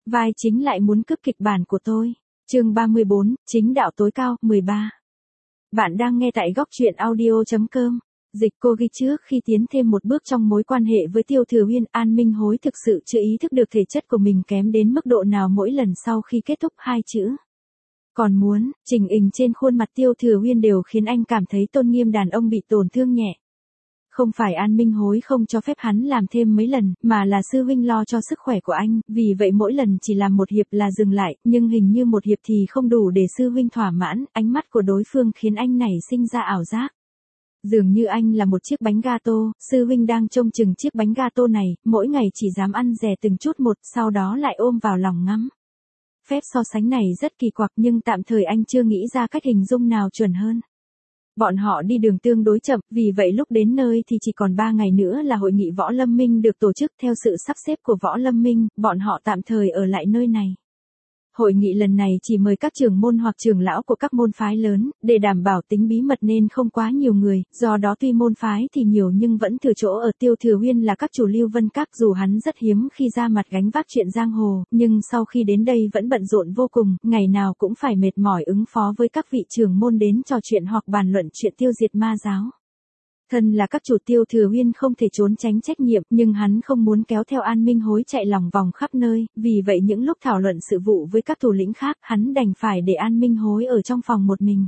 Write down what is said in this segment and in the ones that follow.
Vai chính lại muốn cướp kịch bản của tôi. Chương 34, chính đạo tối cao, 13. Bạn đang nghe tại góc truyện audio.com. Dịch cô ghi trước khi tiến thêm một bước trong mối quan hệ với Tiêu Thừa Uyên, An Minh Hối thực sự chưa ý thức được thể chất của mình kém đến mức độ nào mỗi lần sau khi kết thúc hai chữ. Còn muốn, chỉnh hình trên khuôn mặt Tiêu Thừa Uyên đều khiến anh cảm thấy tôn nghiêm đàn ông bị tổn thương nhẹ. Không phải An Minh Hối không cho phép hắn làm thêm mấy lần, mà là sư huynh lo cho sức khỏe của anh, vì vậy mỗi lần chỉ làm một hiệp là dừng lại, nhưng hình như một hiệp thì không đủ để sư huynh thỏa mãn, ánh mắt của đối phương khiến anh nảy sinh ra ảo giác. Dường như anh là một chiếc bánh gato, sư huynh đang trông chừng chiếc bánh gato này, mỗi ngày chỉ dám ăn dè từng chút một, sau đó lại ôm vào lòng ngắm. Phép so sánh này rất kỳ quặc nhưng tạm thời anh chưa nghĩ ra cách hình dung nào chuẩn hơn. Bọn họ đi đường tương đối chậm, vì vậy lúc đến nơi thì chỉ còn 3 ngày nữa là hội nghị Võ Lâm Minh được tổ chức. Theo sự sắp xếp của Võ Lâm Minh, bọn họ tạm thời ở lại nơi này. Hội nghị lần này chỉ mời các trưởng môn hoặc trưởng lão của các môn phái lớn, để đảm bảo tính bí mật nên không quá nhiều người, do đó tuy môn phái thì nhiều nhưng vẫn thừa chỗ ở. Tiêu Thừa Uyên là các chủ Lưu Vân Các, dù hắn rất hiếm khi ra mặt gánh vác chuyện giang hồ, nhưng sau khi đến đây vẫn bận rộn vô cùng, ngày nào cũng phải mệt mỏi ứng phó với các vị trưởng môn đến trò chuyện hoặc bàn luận chuyện tiêu diệt ma giáo. Thân là các chủ, Tiêu Thừa Uyên không thể trốn tránh trách nhiệm, nhưng hắn không muốn kéo theo An Minh Hối chạy lòng vòng khắp nơi, vì vậy những lúc thảo luận sự vụ với các thủ lĩnh khác, hắn đành phải để An Minh Hối ở trong phòng một mình.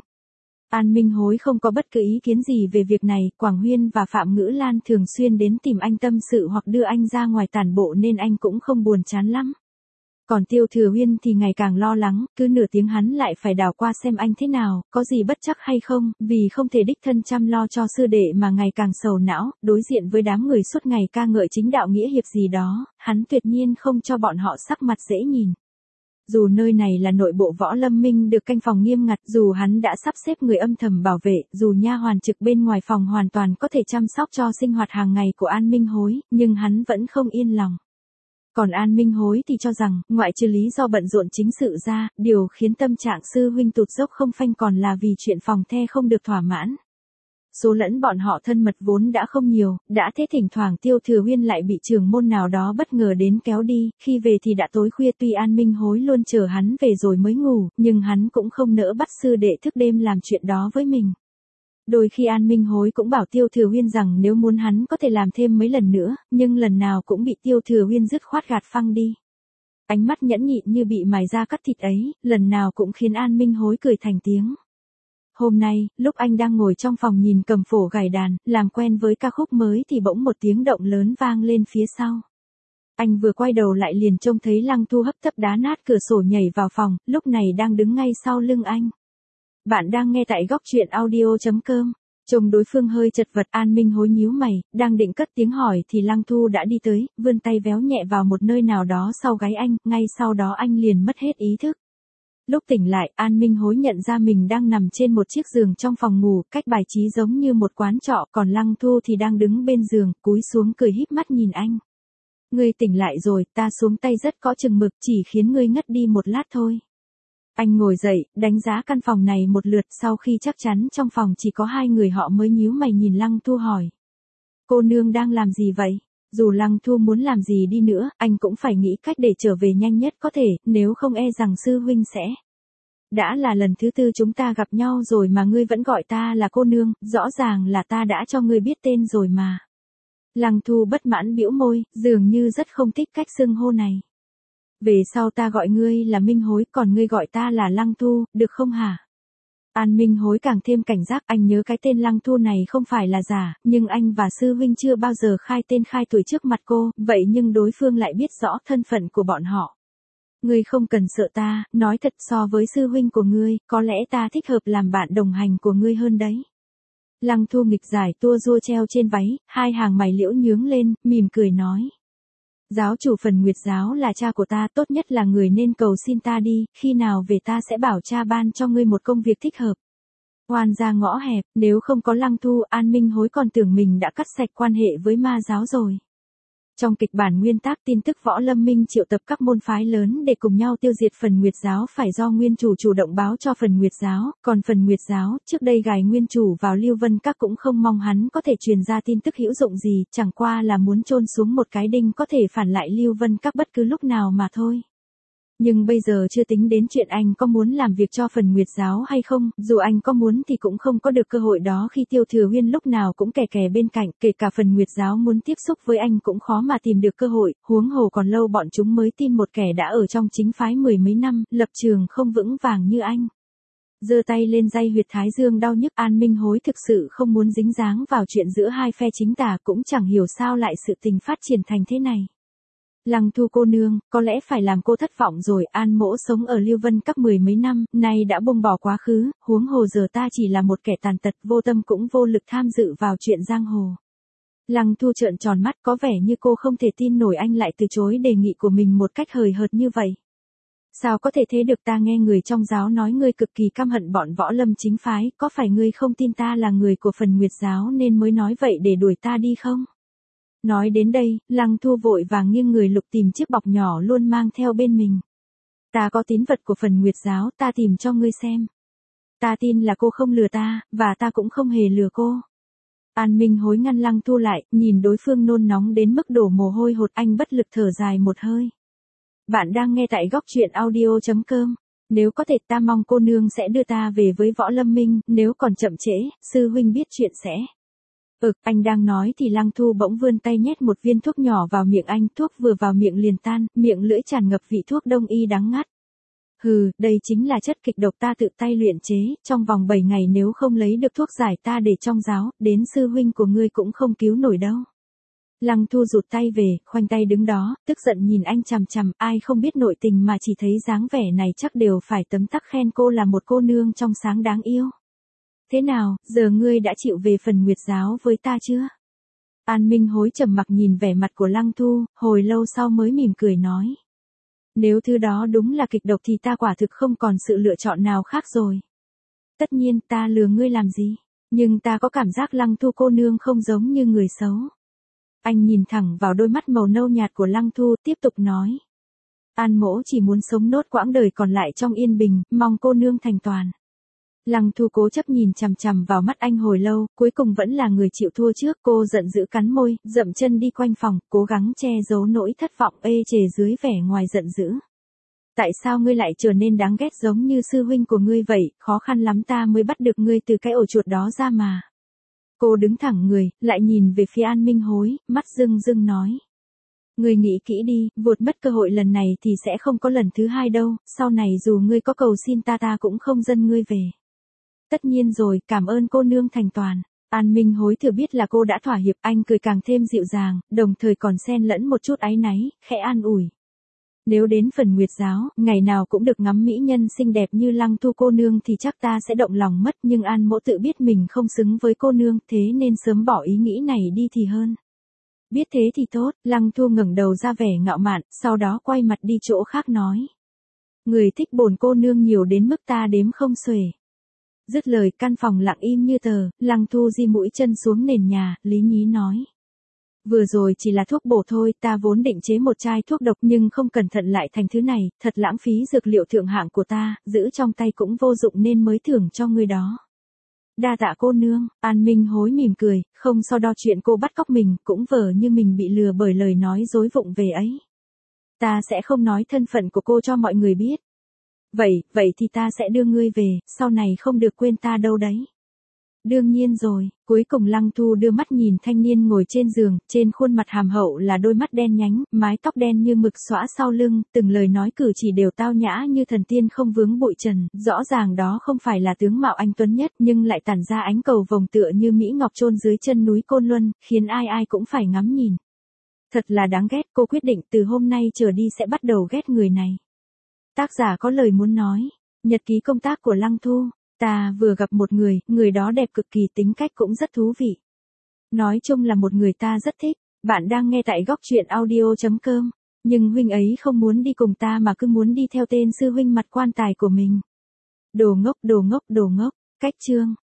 An Minh Hối không có bất cứ ý kiến gì về việc này, Quảng Huyên và Phạm Ngữ Lan thường xuyên đến tìm anh tâm sự hoặc đưa anh ra ngoài tản bộ nên anh cũng không buồn chán lắm. Còn Tiêu Thừa Uyên thì ngày càng lo lắng, cứ nửa tiếng hắn lại phải đảo qua xem anh thế nào, có gì bất trắc hay không, vì không thể đích thân chăm lo cho sư đệ mà ngày càng sầu não, đối diện với đám người suốt ngày ca ngợi chính đạo nghĩa hiệp gì đó, hắn tuyệt nhiên không cho bọn họ sắc mặt dễ nhìn. Dù nơi này là nội bộ Võ Lâm Minh được canh phòng nghiêm ngặt, dù hắn đã sắp xếp người âm thầm bảo vệ, dù nha hoàn trực bên ngoài phòng hoàn toàn có thể chăm sóc cho sinh hoạt hàng ngày của An Minh Hối, nhưng hắn vẫn không yên lòng. Còn An Minh Hối thì cho rằng, ngoại trừ lý do bận rộn chính sự ra, điều khiến tâm trạng sư huynh tụt dốc không phanh còn là vì chuyện phòng the không được thỏa mãn. Số lẫn bọn họ thân mật vốn đã không nhiều, đã thế thỉnh thoảng Tiêu Thừa Uyên lại bị trưởng môn nào đó bất ngờ đến kéo đi, khi về thì đã tối khuya. Tuy An Minh Hối luôn chờ hắn về rồi mới ngủ, nhưng hắn cũng không nỡ bắt sư đệ thức đêm làm chuyện đó với mình. Đôi khi An Minh Hối cũng bảo Tiêu Thừa Uyên rằng nếu muốn hắn có thể làm thêm mấy lần nữa, nhưng lần nào cũng bị Tiêu Thừa Uyên dứt khoát gạt phăng đi. Ánh mắt nhẫn nhịn như bị mài ra cắt thịt ấy, lần nào cũng khiến An Minh Hối cười thành tiếng. Hôm nay, lúc anh đang ngồi trong phòng nhìn cầm phổ gảy đàn, làm quen với ca khúc mới thì bỗng một tiếng động lớn vang lên phía sau. Anh vừa quay đầu lại liền trông thấy Lăng Thu hấp tấp đá nát cửa sổ nhảy vào phòng, lúc này đang đứng ngay sau lưng anh. Bạn đang nghe tại góc truyện audio.com. Trông đối phương hơi chật vật, An Minh Hối nhíu mày, đang định cất tiếng hỏi thì Lăng Thu đã đi tới, vươn tay véo nhẹ vào một nơi nào đó sau gáy anh, ngay sau đó anh liền mất hết ý thức. Lúc tỉnh lại, An Minh Hối nhận ra mình đang nằm trên một chiếc giường trong phòng ngủ, cách bài trí giống như một quán trọ, còn Lăng Thu thì đang đứng bên giường, cúi xuống cười híp mắt nhìn anh. Ngươi tỉnh lại rồi, ta xuống tay rất có chừng mực, chỉ khiến ngươi ngất đi một lát thôi. Anh ngồi dậy, đánh giá căn phòng này một lượt, sau khi chắc chắn trong phòng chỉ có hai người họ mới nhíu mày nhìn Lăng Thu hỏi. Cô nương đang làm gì vậy? Dù Lăng Thu muốn làm gì đi nữa, anh cũng phải nghĩ cách để trở về nhanh nhất có thể, nếu không e rằng sư huynh sẽ. Đã là lần thứ tư chúng ta gặp nhau rồi mà ngươi vẫn gọi ta là cô nương, rõ ràng là ta đã cho ngươi biết tên rồi mà. Lăng Thu bất mãn bĩu môi, dường như rất không thích cách xưng hô này. Về sau ta gọi ngươi là Minh Hối, còn ngươi gọi ta là Lăng Thu, được không hả? An Minh Hối càng thêm cảnh giác, anh nhớ cái tên Lăng Thu này không phải là giả, nhưng anh và sư huynh chưa bao giờ khai tên khai tuổi trước mặt cô, vậy nhưng đối phương lại biết rõ thân phận của bọn họ. Ngươi không cần sợ ta, nói thật, so với sư huynh của ngươi, có lẽ ta thích hợp làm bạn đồng hành của ngươi hơn đấy. Lăng Thu nghịch giải tua rua treo trên váy, hai hàng mày liễu nhướng lên, mỉm cười nói. Giáo chủ Phần Nguyệt giáo là cha của ta, tốt nhất là người nên cầu xin ta đi, khi nào về ta sẽ bảo cha ban cho ngươi một công việc thích hợp. Oan ra ngõ hẹp, nếu không có Lăng Thu, An Minh Hối còn tưởng mình đã cắt sạch quan hệ với ma giáo rồi. Trong kịch bản nguyên tác tin tức Võ Lâm Minh triệu tập các môn phái lớn để cùng nhau tiêu diệt Phần Nguyệt giáo phải do nguyên chủ chủ động báo cho Phần Nguyệt giáo, còn Phần Nguyệt giáo, trước đây gài nguyên chủ vào Lưu Vân Các cũng không mong hắn có thể truyền ra tin tức hữu dụng gì, chẳng qua là muốn chôn xuống một cái đinh có thể phản lại Lưu Vân Các bất cứ lúc nào mà thôi. Nhưng bây giờ chưa tính đến chuyện anh có muốn làm việc cho phần Nguyệt giáo hay không, dù anh có muốn thì cũng không có được cơ hội đó khi Tiêu Thừa Huyên lúc nào cũng kè kè bên cạnh, kể cả phần Nguyệt giáo muốn tiếp xúc với anh cũng khó mà tìm được cơ hội, huống hồ còn lâu bọn chúng mới tin một kẻ đã ở trong chính phái mười mấy năm, lập trường không vững vàng như anh. Giơ tay lên day huyệt thái dương đau nhức, An Minh Hối thực sự không muốn dính dáng vào chuyện giữa hai phe chính tà, cũng chẳng hiểu sao lại sự tình phát triển thành thế này. Lăng Thu cô nương, có lẽ phải làm cô thất vọng rồi, An mỗ sống ở Lưu Vân các mười mấy năm, nay đã buông bỏ quá khứ, huống hồ giờ ta chỉ là một kẻ tàn tật vô tâm cũng vô lực tham dự vào chuyện giang hồ. Lăng Thu trợn tròn mắt, có vẻ như cô không thể tin nổi anh lại từ chối đề nghị của mình một cách hời hợt như vậy. Sao có thể thế được, ta nghe người trong giáo nói ngươi cực kỳ căm hận bọn võ lâm chính phái, có phải ngươi không tin ta là người của phần Nguyệt giáo nên mới nói vậy để đuổi ta đi không? Nói đến đây, Lăng Thu vội vàng nghiêng người lục tìm chiếc bọc nhỏ luôn mang theo bên mình. Ta có tín vật của phần Nguyệt giáo, ta tìm cho ngươi xem. Ta tin là cô không lừa ta, và ta cũng không hề lừa cô. An Minh Hối ngăn Lăng Thu lại, nhìn đối phương nôn nóng đến mức đổ mồ hôi hột, anh bất lực thở dài một hơi. Bạn đang nghe tại góc truyện audio.com. Nếu có thể ta mong cô nương sẽ đưa ta về với Võ Lâm Minh, nếu còn chậm trễ, sư huynh biết chuyện sẽ. Anh đang nói thì Lăng Thu bỗng vươn tay nhét một viên thuốc nhỏ vào miệng anh, thuốc vừa vào miệng liền tan, miệng lưỡi tràn ngập vị thuốc đông y đắng ngắt. Hừ, đây chính là chất kịch độc ta tự tay luyện chế, trong vòng 7 ngày nếu không lấy được thuốc giải ta để trong giáo, đến sư huynh của ngươi cũng không cứu nổi đâu. Lăng Thu rụt tay về, khoanh tay đứng đó, tức giận nhìn anh chằm chằm, ai không biết nội tình mà chỉ thấy dáng vẻ này chắc đều phải tấm tắc khen cô là một cô nương trong sáng đáng yêu. Thế nào, giờ ngươi đã chịu về phần Nguyệt giáo với ta chưa? An Minh Hối trầm mặc nhìn vẻ mặt của Lăng Thu, hồi lâu sau mới mỉm cười nói. Nếu thứ đó đúng là kịch độc thì ta quả thực không còn sự lựa chọn nào khác rồi. Tất nhiên ta lừa ngươi làm gì, nhưng ta có cảm giác Lăng Thu cô nương không giống như người xấu. Anh nhìn thẳng vào đôi mắt màu nâu nhạt của Lăng Thu, tiếp tục nói. An mỗ chỉ muốn sống nốt quãng đời còn lại trong yên bình, mong cô nương thành toàn. Lăng Thu cố chấp nhìn chằm chằm vào mắt anh hồi lâu, cuối cùng vẫn là người chịu thua trước, cô giận dữ cắn môi, dậm chân đi quanh phòng, cố gắng che giấu nỗi thất vọng ê chề dưới vẻ ngoài giận dữ. Tại sao ngươi lại trở nên đáng ghét giống như sư huynh của ngươi vậy, khó khăn lắm ta mới bắt được ngươi từ cái ổ chuột đó ra mà. Cô đứng thẳng người, lại nhìn về phía An Minh Hối, mắt rưng rưng nói. Ngươi nghĩ kỹ đi, vụt mất cơ hội lần này thì sẽ không có lần thứ hai đâu, sau này dù ngươi có cầu xin ta cũng không dâng ngươi về. Tất nhiên rồi, cảm ơn cô nương thành toàn. An Minh Hối thừa biết là cô đã thỏa hiệp, anh cười càng thêm dịu dàng, đồng thời còn xen lẫn một chút áy náy, khẽ an ủi. Nếu đến phần Nguyệt giáo, ngày nào cũng được ngắm mỹ nhân xinh đẹp như Lăng Thu cô nương thì chắc ta sẽ động lòng mất, nhưng An mỗ tự biết mình không xứng với cô nương, thế nên sớm bỏ ý nghĩ này đi thì hơn. Biết thế thì tốt, Lăng Thu ngẩng đầu ra vẻ ngạo mạn, sau đó quay mặt đi chỗ khác nói. Người thích bổn cô nương nhiều đến mức ta đếm không xuể. Dứt lời căn phòng lặng im như tờ, Lăng Thu di mũi chân xuống nền nhà, lý nhí nói. Vừa rồi chỉ là thuốc bổ thôi, ta vốn định chế một chai thuốc độc nhưng không cẩn thận lại thành thứ này, thật lãng phí dược liệu thượng hạng của ta, giữ trong tay cũng vô dụng nên mới thưởng cho ngươi đó. Đa tạ cô nương, An Minh Hối mỉm cười, không so đo chuyện cô bắt cóc mình, cũng vờ như mình bị lừa bởi lời nói dối vụng về ấy. Ta sẽ không nói thân phận của cô cho mọi người biết. Vậy thì ta sẽ đưa ngươi về, sau này không được quên ta đâu đấy. Đương nhiên rồi, cuối cùng Lăng Thu đưa mắt nhìn thanh niên ngồi trên giường, trên khuôn mặt hàm hậu là đôi mắt đen nhánh, mái tóc đen như mực xõa sau lưng, từng lời nói cử chỉ đều tao nhã như thần tiên không vướng bụi trần, rõ ràng đó không phải là tướng mạo anh tuấn nhất nhưng lại tản ra ánh cầu vồng tựa như Mỹ Ngọc chôn dưới chân núi Côn Luân, khiến ai ai cũng phải ngắm nhìn. Thật là đáng ghét, cô quyết định từ hôm nay trở đi sẽ bắt đầu ghét người này. Tác giả có lời muốn nói, nhật ký công tác của Lăng Thu. Ta vừa gặp một người đó đẹp cực kỳ, tính cách cũng rất thú vị. Nói chung là một người ta rất thích. Bạn đang nghe tại góc truyện audio.com. Nhưng huynh ấy không muốn đi cùng ta mà cứ muốn đi theo tên sư huynh mặt quan tài của mình. Đồ ngốc. Cách chương.